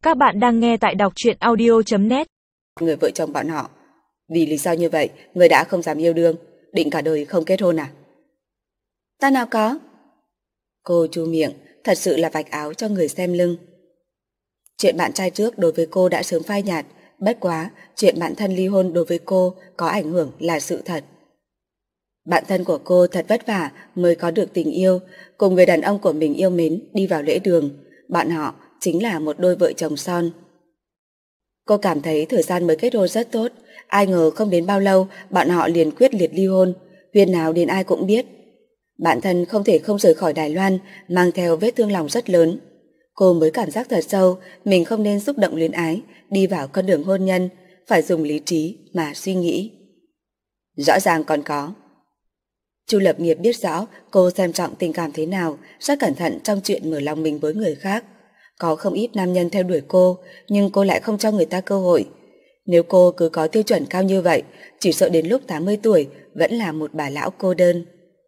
Các bạn đang nghe tại đọc truyện audio.net. Người vợ chồng bọn họ. Vì lý do như vậy, người đã không dám yêu đương, định cả đời không kết hôn à? Ta nào có. Cô chu miệng, thật sự là vạch áo cho người xem lưng. Chuyện bạn trai trước đối với cô đã sớm phai nhạt, bất quá chuyện bạn thân ly hôn đối với cô có ảnh hưởng là sự thật. Bạn thân của cô thật vất vả mới có được tình yêu, cùng người đàn ông của mình yêu mến đi vào lễ đường. Bọn họ chính là một đôi vợ chồng son. Cô cảm thấy thời gian mới kết hôn rất tốt, ai ngờ không đến bao lâu bọn họ liền quyết liệt ly hôn, huyên náo đến ai cũng biết. Bạn thân không thể không rời khỏi Đài Loan, mang theo vết thương lòng rất lớn. Cô mới cảm giác thật sâu mình không nên xúc động luyến ái, đi vào con đường hôn nhân, phải dùng lý trí mà suy nghĩ. Rõ ràng còn có. Chu Lập Nghiệp biết rõ cô xem trọng tình cảm thế nào, rất cẩn thận trong chuyện mở lòng mình với người khác. Có không ít nam nhân theo đuổi cô, nhưng cô lại không cho người ta cơ hội. Nếu cô cứ có tiêu chuẩn cao như vậy, chỉ sợ đến lúc 80 tuổi vẫn là một bà lão cô đơn.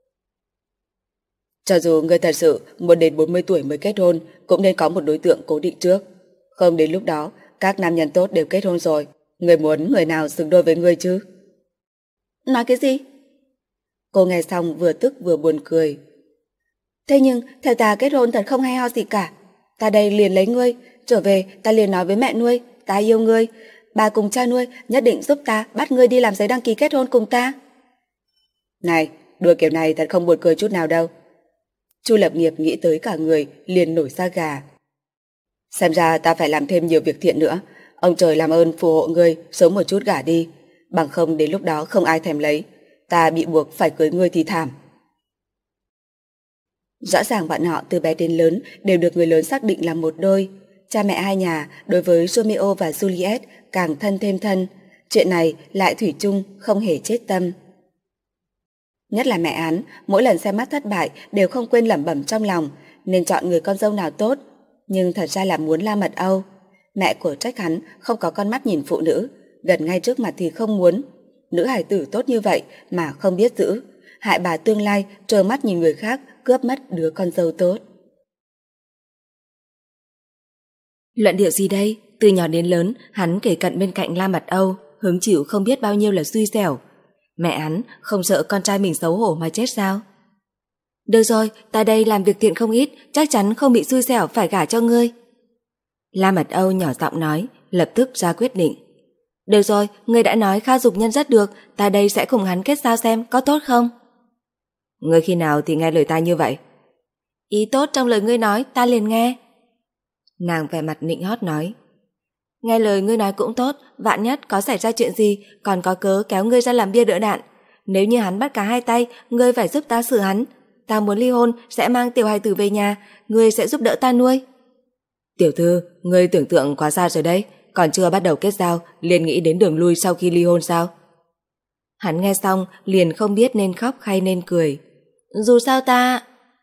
Cho dù người thật sự muốn đến 40 tuổi mới kết hôn, cũng nên có một đối tượng cố định trước. Không đến lúc đó, các nam nhân tốt đều kết hôn rồi, người muốn người nào xứng đôi với người chứ? Nói cái gì? Cô nghe xong vừa tức vừa buồn cười. Thế nhưng theo ta kết hôn thật không hay ho gì cả. Ta đây liền lấy ngươi, trở về ta liền nói với mẹ nuôi, ta yêu ngươi. Bà cùng cha nuôi nhất định giúp ta bắt ngươi đi làm giấy đăng ký kết hôn cùng ta. Này, đùa kiểu này thật không buồn cười chút nào đâu. Chu Lập Nghiệp nghĩ tới cả người liền nổi da gà. Xem ra ta phải làm thêm nhiều việc thiện nữa. Ông trời làm ơn phù hộ ngươi sớm một chút gả đi, bằng không đến lúc đó không ai thèm lấy, ta bị buộc phải cưới ngươi thì thảm. Rõ ràng bọn họ từ bé đến lớn đều được người lớn xác định là một đôi. Cha mẹ hai nhà đối với Romeo và Juliet càng thân thêm thân. Chuyện này lại thủy chung không hề chết tâm. Nhất là mẹ Án, mỗi lần xem mắt thất bại đều không quên lẩm bẩm trong lòng nên chọn người con dâu nào tốt, nhưng thật ra là muốn La Mật Âu. Mẹ của trách hắn không có con mắt nhìn phụ nữ, gần ngay trước mặt thì không muốn. Nữ hài tử tốt như vậy mà không biết giữ, hại bà tương lai trơ mắt nhìn người khác cướp mất đứa con dâu tốt. Luận điệu gì đây? Từ nhỏ đến lớn, hắn kể cận bên cạnh La Mật Âu, hứng chịu không biết bao nhiêu là xui xẻo. Mẹ hắn không sợ con trai mình xấu hổ mà chết sao? Được rồi, ta đây làm việc thiện không ít, chắc chắn không bị xui xẻo phải gả cho ngươi. La Mật Âu nhỏ giọng nói, lập tức ra quyết định. Được rồi, ngươi đã nói Kha Dục Nhân rất được, ta đây sẽ cùng hắn kết giao xem có tốt không? Ngươi khi nào thì nghe lời ta như vậy? Ý tốt trong lời ngươi nói, ta liền nghe. Nàng vẻ mặt nịnh hót nói. Nghe lời ngươi nói cũng tốt, vạn nhất có xảy ra chuyện gì còn có cớ kéo ngươi ra làm bia đỡ đạn. Nếu như hắn bắt cả hai tay, ngươi phải giúp ta xử hắn. Ta muốn ly hôn, sẽ mang tiểu hài tử về nhà, ngươi sẽ giúp đỡ ta nuôi. Tiểu thư, ngươi tưởng tượng quá xa rồi đấy, còn chưa bắt đầu kết giao liền nghĩ đến đường lui sau khi ly hôn sao? Hắn nghe xong liền không biết nên khóc hay nên cười. Dù sao ta...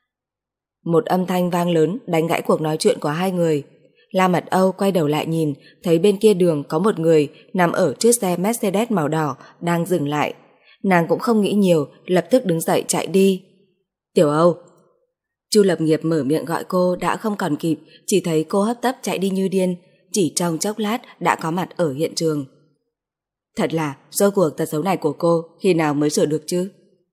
Một âm thanh vang lớn đánh gãy cuộc nói chuyện của hai người. La Mật Âu quay đầu lại nhìn, thấy bên kia đường có một người nằm ở chiếc xe Mercedes màu đỏ đang dừng lại. Nàng cũng không nghĩ nhiều, lập tức đứng dậy chạy đi. Tiểu Âu. Chu Lập Nghiệp mở miệng gọi cô đã không còn kịp, chỉ thấy cô hấp tấp chạy đi như điên, chỉ trong chốc lát đã có mặt ở hiện trường. Thật là, rốt cuộc tật xấu này của cô khi nào mới sửa được chứ?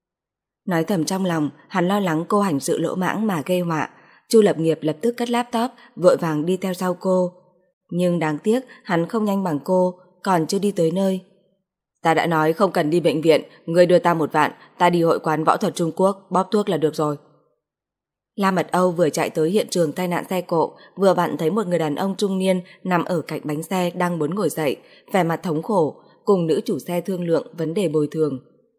Nói thầm trong lòng, hắn lo lắng cô hành sự lỗ mãng mà gây họa. Chu Lập Nghiệp lập tức cất laptop, vội vàng đi theo sau cô. Nhưng đáng tiếc, hắn không nhanh bằng cô, còn chưa đi tới nơi. Ta đã nói không cần đi bệnh viện, ngươi đưa ta 1 vạn, ta đi hội quán võ thuật Trung Quốc, bóp thuốc là được rồi. La Mật Âu vừa chạy tới hiện trường tai nạn xe cộ, vừa vặn thấy một người đàn ông trung niên nằm ở cạnh bánh xe đang muốn ngồi dậy, vẻ mặt thống khổ, cùng nữ chủ xe thương lượng vấn đề bồi thường.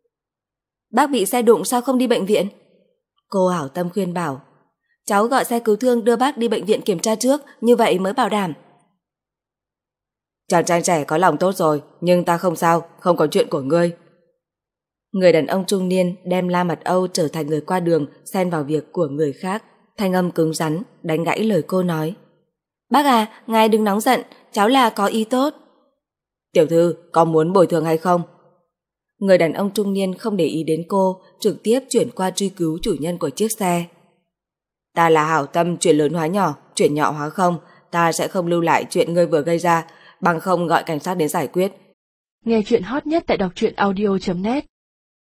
Bác bị xe đụng sao không đi bệnh viện? Cô hảo tâm khuyên bảo. Cháu gọi xe cứu thương đưa bác đi bệnh viện kiểm tra trước, như vậy mới bảo đảm. Chàng trai trẻ có lòng tốt rồi, nhưng ta không sao, không có chuyện của ngươi. Người đàn ông trung niên đem La Mật Âu trở thành người qua đường xen vào việc của người khác, thanh âm cứng rắn đánh gãy lời cô nói. Bác à, ngài đừng nóng giận, cháu là có ý tốt. Tiểu thư, có muốn bồi thường hay không? Người đàn ông trung niên không để ý đến cô, trực tiếp chuyển qua truy cứu chủ nhân của chiếc xe. Ta là hảo tâm chuyển lớn hóa nhỏ, chuyển nhỏ hóa không, ta sẽ không lưu lại chuyện ngươi vừa gây ra, bằng không gọi cảnh sát đến giải quyết. Nghe chuyện hot nhất tại đọc truyện audio.net